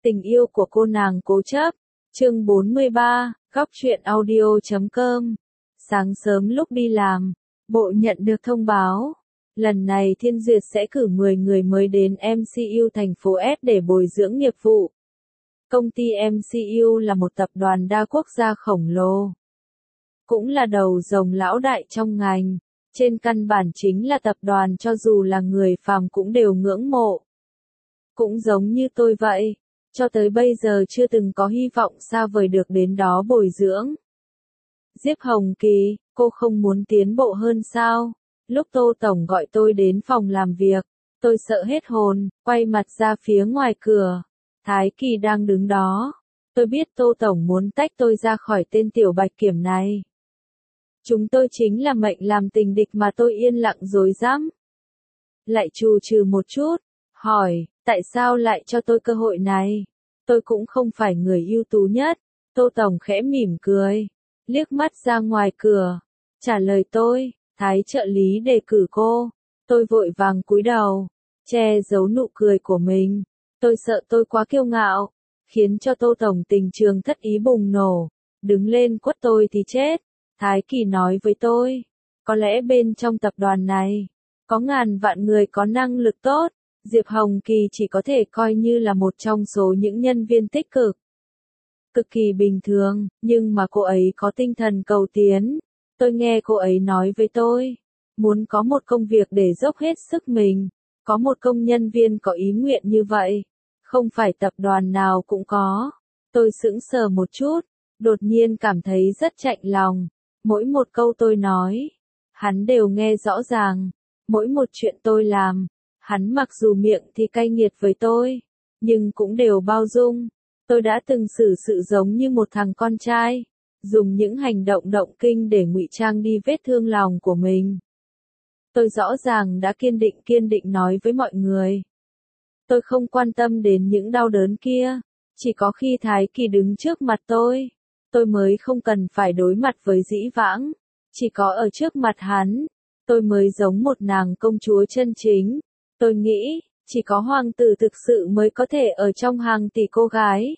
Tình yêu của cô nàng cố chấp. Chương 43, góc truyện audio.com. Sáng sớm lúc đi làm, bộ nhận được thông báo. Lần này Thiên Duyệt sẽ cử 10 người mới đến MCU thành phố S để bồi dưỡng nghiệp vụ. Công ty MCU là một tập đoàn đa quốc gia khổng lồ. Cũng là đầu rồng lão đại trong ngành. Trên căn bản chính là tập đoàn cho dù là người phàm cũng đều ngưỡng mộ. Cũng giống như tôi vậy. Cho tới bây giờ chưa từng có hy vọng xa vời được đến đó bồi dưỡng. Diệp Hồng Kỳ, cô không muốn tiến bộ hơn sao? Lúc Tô Tổng gọi tôi đến phòng làm việc, tôi sợ hết hồn, quay mặt ra phía ngoài cửa. Thái Kỳ đang đứng đó. Tôi biết Tô Tổng muốn tách tôi ra khỏi tên tiểu bạch kiểm này. Chúng tôi chính là mệnh làm tình địch mà tôi yên lặng rối rắm. Lại trù trừ một chút, hỏi, tại sao lại cho tôi cơ hội này? Tôi cũng không phải người ưu tú nhất. Tô Tổng khẽ mỉm cười, liếc mắt ra ngoài cửa, trả lời tôi, Thái trợ lý đề cử cô. Tôi vội vàng cúi đầu, che giấu nụ cười của mình. Tôi sợ tôi quá kiêu ngạo, khiến cho Tô Tổng tình trường thất ý bùng nổ, đứng lên quất tôi thì chết. Thái Kỳ nói với tôi, có lẽ bên trong tập đoàn này, có ngàn vạn người có năng lực tốt. Diệp Hồng Kỳ chỉ có thể coi như là một trong số những nhân viên tích cực. Cực kỳ bình thường, nhưng mà cô ấy có tinh thần cầu tiến. Tôi nghe cô ấy nói với tôi, muốn có một công việc để dốc hết sức mình, có một công nhân viên có ý nguyện như vậy, không phải tập đoàn nào cũng có. Tôi sững sờ một chút, đột nhiên cảm thấy rất chạnh lòng. Mỗi một câu tôi nói, hắn đều nghe rõ ràng. Mỗi một chuyện tôi làm, hắn mặc dù miệng thì cay nghiệt với tôi, nhưng cũng đều bao dung. Tôi đã từng xử sự giống như một thằng con trai, dùng những hành động động kinh để ngụy trang đi vết thương lòng của mình. Tôi rõ ràng đã kiên định nói với mọi người. Tôi không quan tâm đến những đau đớn kia, chỉ có khi Thái Kỳ đứng trước mặt tôi mới không cần phải đối mặt với dĩ vãng. Chỉ có ở trước mặt hắn, tôi mới giống một nàng công chúa chân chính. Tôi nghĩ, chỉ có hoàng tử thực sự mới có thể ở trong hàng tỷ cô gái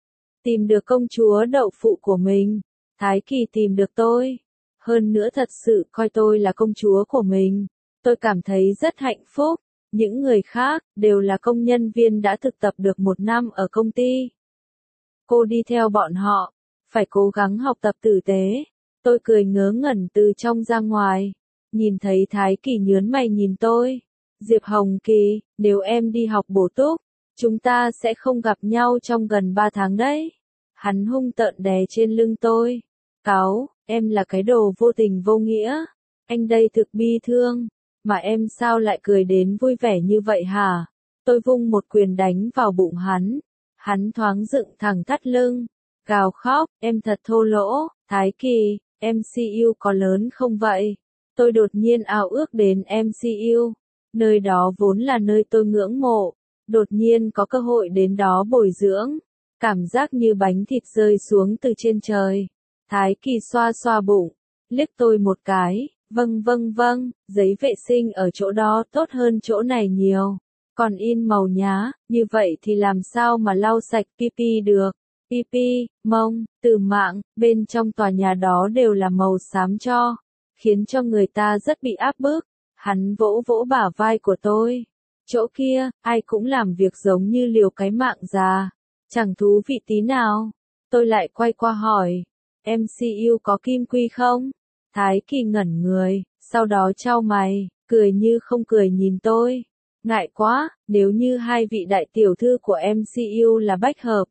tìm được công chúa đậu phụ của mình. Thái Kỳ tìm được tôi. Hơn nữa thật sự coi tôi là công chúa của mình. Tôi cảm thấy rất hạnh phúc. Những người khác, đều là công nhân viên đã thực tập được 1 năm ở công ty. Cô đi theo bọn họ, phải cố gắng học tập tử tế. Tôi cười ngớ ngẩn từ trong ra ngoài. Nhìn thấy Thái Kỳ nhớn mày nhìn tôi. Diệp Hồng Kỳ, nếu em đi học bổ túc, chúng ta sẽ không gặp nhau trong gần 3 tháng đấy. Hắn hung tợn đè trên lưng tôi. Cáu, em là cái đồ vô tình vô nghĩa. Anh đây thực bi thương, mà em sao lại cười đến vui vẻ như vậy hả? Tôi vung một quyền đánh vào bụng hắn. Hắn thoáng dựng thẳng thắt lưng, gào khóc, em thật thô lỗ. Thái Kỳ, MCU có lớn không vậy? Tôi đột nhiên ao ước đến MCU. Nơi đó vốn là nơi tôi ngưỡng mộ, đột nhiên có cơ hội đến đó bồi dưỡng, cảm giác như bánh thịt rơi xuống từ trên trời. Thái Kỳ xoa xoa bụng, liếc tôi một cái, vâng, giấy vệ sinh ở chỗ đó tốt hơn chỗ này nhiều, còn in màu nhá, như vậy thì làm sao mà lau sạch pipi được. Pipi, mông, từ mạng, bên trong tòa nhà đó đều là màu xám cho, khiến cho người ta rất bị áp bức. Hắn vỗ vỗ bả vai của tôi. Chỗ kia, ai cũng làm việc giống như liều cái mạng già. Chẳng thú vị tí nào. Tôi lại quay qua hỏi. MCU có kim quy không? Thái Kỳ ngẩn người, sau đó chau mày, cười như không cười nhìn tôi. Ngại quá, nếu như hai vị đại tiểu thư của MCU là bách hợp.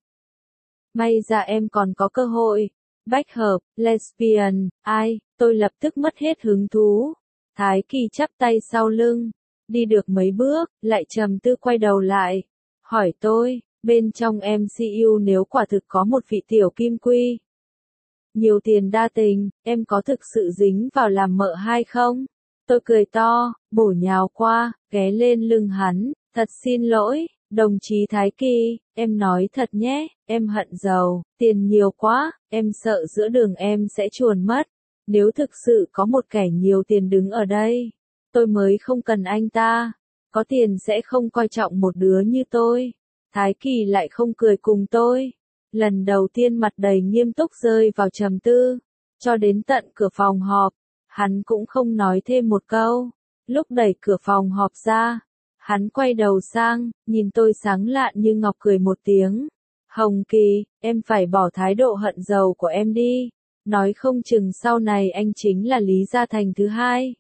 May ra em còn có cơ hội. Bách hợp, lesbian, ai, tôi lập tức mất hết hứng thú. Thái Kỳ chắp tay sau lưng, đi được mấy bước, lại trầm tư quay đầu lại, hỏi tôi, bên trong MCU nếu quả thực có một vị tiểu kim quy, nhiều tiền đa tình, em có thực sự dính vào làm mợ hay không? Tôi cười to, bổ nhào qua, ghé lên lưng hắn, thật xin lỗi, đồng chí Thái Kỳ, em nói thật nhé, em hận giàu, tiền nhiều quá, em sợ giữa đường em sẽ chuồn mất. Nếu thực sự có một kẻ nhiều tiền đứng ở đây, tôi mới không cần anh ta. Có tiền sẽ không coi trọng một đứa như tôi. Thái Kỳ lại không cười cùng tôi. Lần đầu tiên mặt đầy nghiêm túc rơi vào trầm tư. Cho đến tận cửa phòng họp, hắn cũng không nói thêm một câu. Lúc đẩy cửa phòng họp ra, hắn quay đầu sang, nhìn tôi sáng lạn như ngọc cười một tiếng. Hồng Kỳ, em phải bỏ thái độ hận giàu của em đi. Nói không chừng sau này anh chính là Lý Gia Thành thứ hai.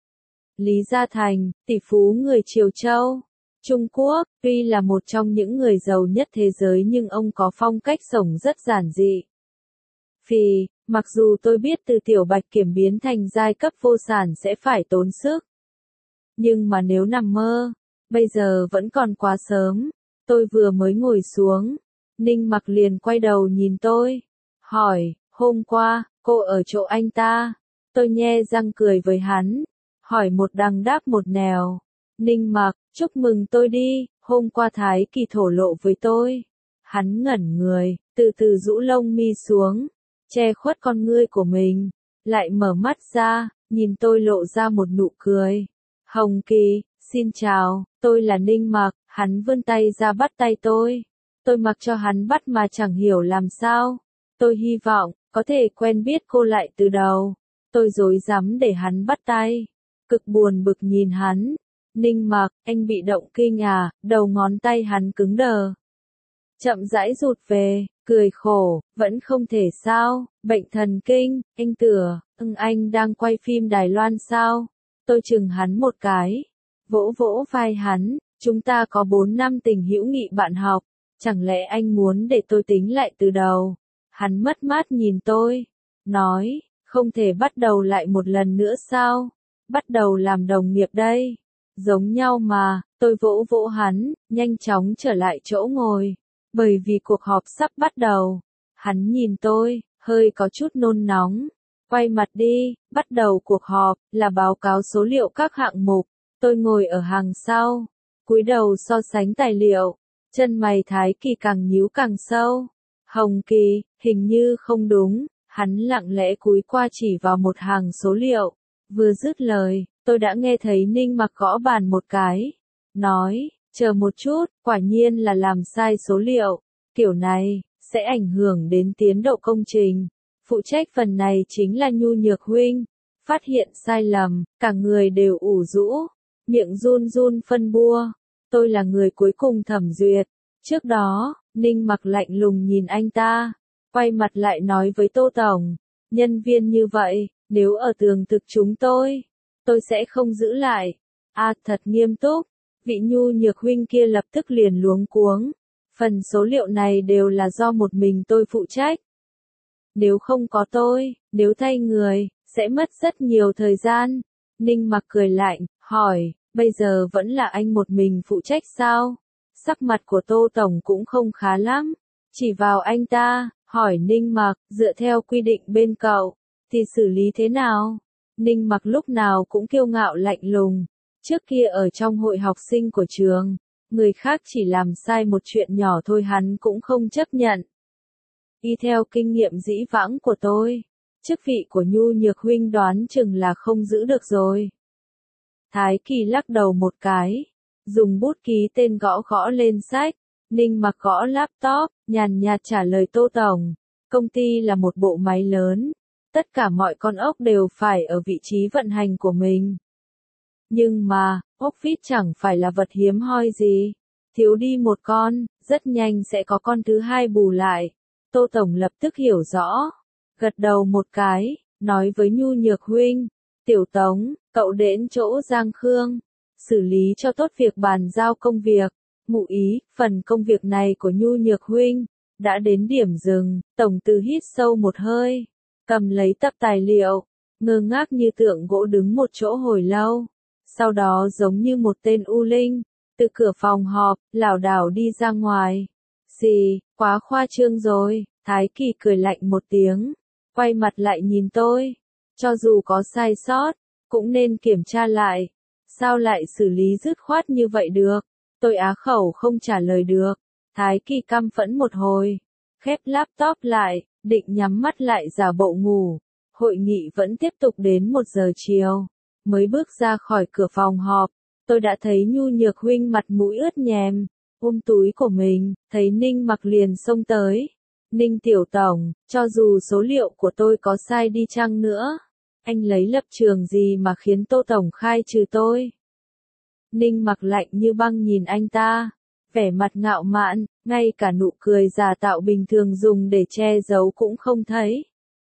Lý Gia Thành, tỷ phú người Triều Châu, Trung Quốc, tuy là một trong những người giàu nhất thế giới nhưng ông có phong cách sống rất giản dị. Phì, mặc dù tôi biết từ tiểu bạch kiểm biến thành giai cấp vô sản sẽ phải tốn sức. Nhưng mà nếu nằm mơ, bây giờ vẫn còn quá sớm. Tôi vừa mới ngồi xuống, Ninh Mặc liền quay đầu nhìn tôi, hỏi, hôm qua, cô ở chỗ anh ta. Tôi nhe răng cười với hắn, hỏi một đằng đáp một nẻo. Ninh Mặc, chúc mừng tôi đi, hôm qua Thái Kỳ thổ lộ với tôi. Hắn ngẩn người, từ từ rũ lông mi xuống, che khuất con ngươi của mình, lại mở mắt ra, nhìn tôi lộ ra một nụ cười. Hồng Kỳ, xin chào, tôi là Ninh Mặc. Hắn vươn tay ra bắt tay tôi. Tôi mặc cho hắn bắt mà chẳng hiểu làm sao. Tôi hy vọng, có thể quen biết cô lại từ đầu. Tôi rối rắm để hắn bắt tay. Cực buồn bực nhìn hắn. Ninh Mặc, anh bị động kinh à? Đầu ngón tay hắn cứng đờ. Chậm rãi rụt về, cười khổ, vẫn không thể sao, bệnh thần kinh, anh tưởng, anh đang quay phim Đài Loan sao? Tôi chừng hắn một cái, vỗ vỗ vai hắn, chúng ta có 4 năm tình hữu nghị bạn học, chẳng lẽ anh muốn để tôi tính lại từ đầu? Hắn mất mát nhìn tôi, nói, không thể bắt đầu lại một lần nữa sao? Bắt đầu làm đồng nghiệp đây. Giống nhau mà, tôi vỗ vỗ hắn, nhanh chóng trở lại chỗ ngồi. Bởi vì cuộc họp sắp bắt đầu. Hắn nhìn tôi, hơi có chút nôn nóng. Quay mặt đi, bắt đầu cuộc họp, là báo cáo số liệu các hạng mục. Tôi ngồi ở hàng sau, cúi đầu so sánh tài liệu. Chân mày Thái Kỳ càng nhíu càng sâu. Hồng Kỳ, hình như không đúng. Hắn lặng lẽ cúi qua chỉ vào một hàng số liệu. Vừa dứt lời, tôi đã nghe thấy Ninh Mặc gõ bàn một cái. Nói, chờ một chút, quả nhiên là làm sai số liệu. Kiểu này, sẽ ảnh hưởng đến tiến độ công trình. Phụ trách phần này chính là Nhu Nhược huynh. Phát hiện sai lầm, cả người đều ủ rũ. Miệng run run phân bua. Tôi là người cuối cùng thẩm duyệt. Trước đó, Ninh Mặc lạnh lùng nhìn anh ta. Quay mặt lại nói với Tô Tổng. Nhân viên như vậy, nếu ở tường thực chúng tôi sẽ không giữ lại. Thật nghiêm túc. Vị Nhu Nhược huynh kia lập tức liền luống cuống. Phần số liệu này đều là do một mình tôi phụ trách. Nếu không có tôi, nếu thay người, sẽ mất rất nhiều thời gian. Ninh Mặc cười lạnh, hỏi, bây giờ vẫn là anh một mình phụ trách sao? Sắc mặt của Tô Tổng cũng không khá lắm. Chỉ vào anh ta, hỏi Ninh Mặc, dựa theo quy định bên cậu, thì xử lý thế nào? Ninh Mặc lúc nào cũng kiêu ngạo lạnh lùng. Trước kia ở trong hội học sinh của trường, người khác chỉ làm sai một chuyện nhỏ thôi hắn cũng không chấp nhận. Y theo kinh nghiệm dĩ vãng của tôi, chức vị của Nhu Nhược huynh đoán chừng là không giữ được rồi. Thái Kỳ lắc đầu một cái, dùng bút ký tên gõ gõ lên sách. Ninh Mặc gõ laptop, nhàn nhạt trả lời Tô Tổng. Công ty là một bộ máy lớn, tất cả mọi con ốc đều phải ở vị trí vận hành của mình. Nhưng mà, ốc vít chẳng phải là vật hiếm hoi gì. Thiếu đi một con, rất nhanh sẽ có con thứ hai bù lại. Tô Tổng lập tức hiểu rõ. Gật đầu một cái, nói với Nhu Nhược huynh. Tiểu Tống, cậu đến chỗ Giang Khương. Xử lý cho tốt việc bàn giao công việc. Ngụ ý, phần công việc này của Nhu Nhược huynh. Đã đến điểm dừng, Tổng Từ hít sâu một hơi. Cầm lấy tập tài liệu. Ngơ ngác như tượng gỗ đứng một chỗ hồi lâu. Sau đó giống như một tên u linh, từ cửa phòng họp, lảo đảo đi ra ngoài. Gì, quá khoa trương rồi, Thái Kỳ cười lạnh một tiếng, quay mặt lại nhìn tôi. Cho dù có sai sót, cũng nên kiểm tra lại. Sao lại xử lý dứt khoát như vậy được? Tôi á khẩu không trả lời được. Thái Kỳ căm phẫn một hồi, khép laptop lại, định nhắm mắt lại giả bộ ngủ. Hội nghị vẫn tiếp tục đến 1 giờ chiều. Mới bước ra khỏi cửa phòng họp, tôi đã thấy Nhu Nhược huynh mặt mũi ướt nhèm, ôm túi của mình, thấy Ninh Mặc liền xông tới. Ninh tiểu tổng, cho dù số liệu của tôi có sai đi chăng nữa, anh lấy lập trường gì mà khiến Tô tổng khai trừ tôi? Ninh Mặc lạnh như băng nhìn anh ta, vẻ mặt ngạo mạn, ngay cả nụ cười giả tạo bình thường dùng để che giấu cũng không thấy.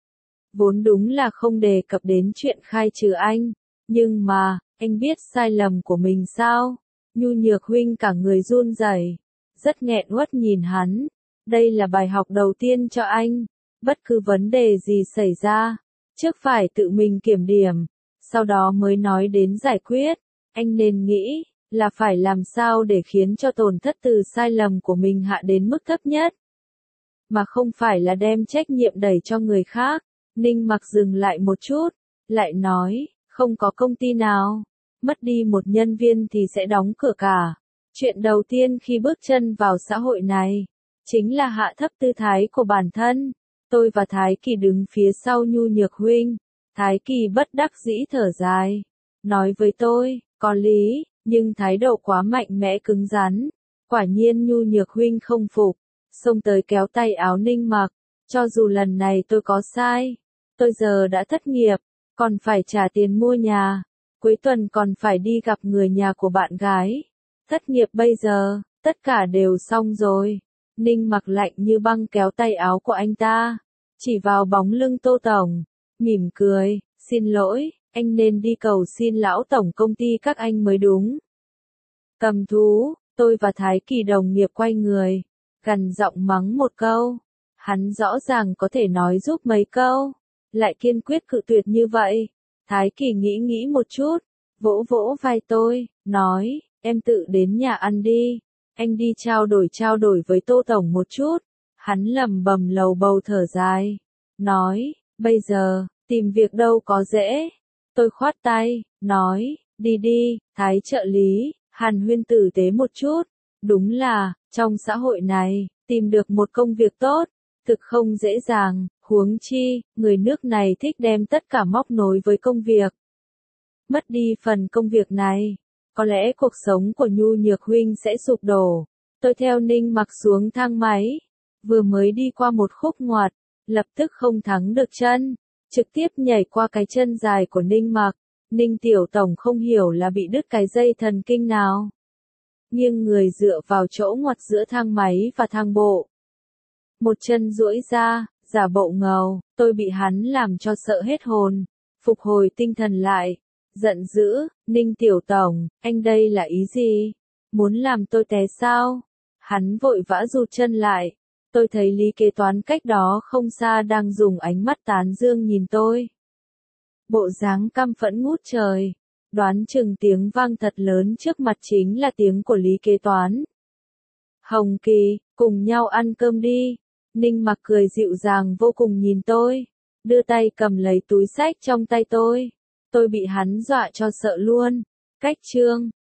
Vốn đúng là không đề cập đến chuyện khai trừ anh, nhưng mà, anh biết sai lầm của mình sao? Nhu Nhược huynh cả người run rẩy, rất nghẹn uất nhìn hắn. Đây là bài học đầu tiên cho anh, bất cứ vấn đề gì xảy ra, trước phải tự mình kiểm điểm, sau đó mới nói đến giải quyết. Anh nên nghĩ là phải làm sao để khiến cho tổn thất từ sai lầm của mình hạ đến mức thấp nhất, mà không phải là đem trách nhiệm đẩy cho người khác. Ninh Mặc dừng lại một chút, lại nói, không có công ty nào mất đi một nhân viên thì sẽ đóng cửa cả. Chuyện đầu tiên khi bước chân vào xã hội này, chính là hạ thấp tư thái của bản thân. Tôi và Thái Kỳ đứng phía sau Nhu Nhược huynh. Thái Kỳ bất đắc dĩ thở dài, nói với tôi, có lý, nhưng thái độ quá mạnh mẽ cứng rắn. Quả nhiên Nhu Nhược huynh không phục, xông tới kéo tay áo Ninh Mặc. Cho dù lần này tôi có sai, tôi giờ đã thất nghiệp, còn phải trả tiền mua nhà, cuối tuần còn phải đi gặp người nhà của bạn gái. Thất nghiệp bây giờ, tất cả đều xong rồi. Ninh Mặc lạnh như băng kéo tay áo của anh ta, chỉ vào bóng lưng Tô tổng, mỉm cười, xin lỗi, anh nên đi cầu xin lão tổng công ty các anh mới đúng. Cầm thú, tôi và Thái Kỳ đồng nghiệp quay người, gằn giọng mắng một câu. Hắn rõ ràng có thể nói giúp mấy câu, lại kiên quyết cự tuyệt như vậy. Thái Kỳ nghĩ một chút, vỗ vỗ vai tôi, nói, em tự đến nhà ăn đi, anh đi trao đổi với Tô tổng một chút. Hắn lẩm bẩm lầu bầu thở dài, nói, bây giờ, tìm việc đâu có dễ. Tôi khoát tay, nói, đi đi, Thái trợ lý, Hàn Huyên tử tế một chút. Đúng là, trong xã hội này, tìm được một công việc tốt, thực không dễ dàng, huống chi, người nước này thích đem tất cả móc nối với công việc. Mất đi phần công việc này, có lẽ cuộc sống của Nhu Nhược huynh sẽ sụp đổ. Tôi theo Ninh Mặc xuống thang máy, vừa mới đi qua một khúc ngoặt, lập tức không thắng được chân, trực tiếp nhảy qua cái chân dài của Ninh Mặc. Ninh tiểu tổng không hiểu là bị đứt cái dây thần kinh nào. Nghiêng người dựa vào chỗ ngoặt giữa thang máy và thang bộ. Một chân duỗi ra, giả bộ ngầu, tôi bị hắn làm cho sợ hết hồn. Phục hồi tinh thần lại, giận dữ, Ninh tiểu tổng, anh đây là ý gì? Muốn làm tôi té sao? Hắn vội vã rụt chân lại. Tôi thấy Lý kế toán cách đó không xa đang dùng ánh mắt tán dương nhìn tôi. Bộ dáng căm phẫn ngút trời, đoán chừng tiếng vang thật lớn trước mặt chính là tiếng của Lý kế toán. Hồng Kỳ, cùng nhau ăn cơm đi. Ninh Mặc cười dịu dàng vô cùng nhìn tôi, đưa tay cầm lấy túi xách trong tay tôi. Tôi bị hắn dọa cho sợ luôn. Cách chương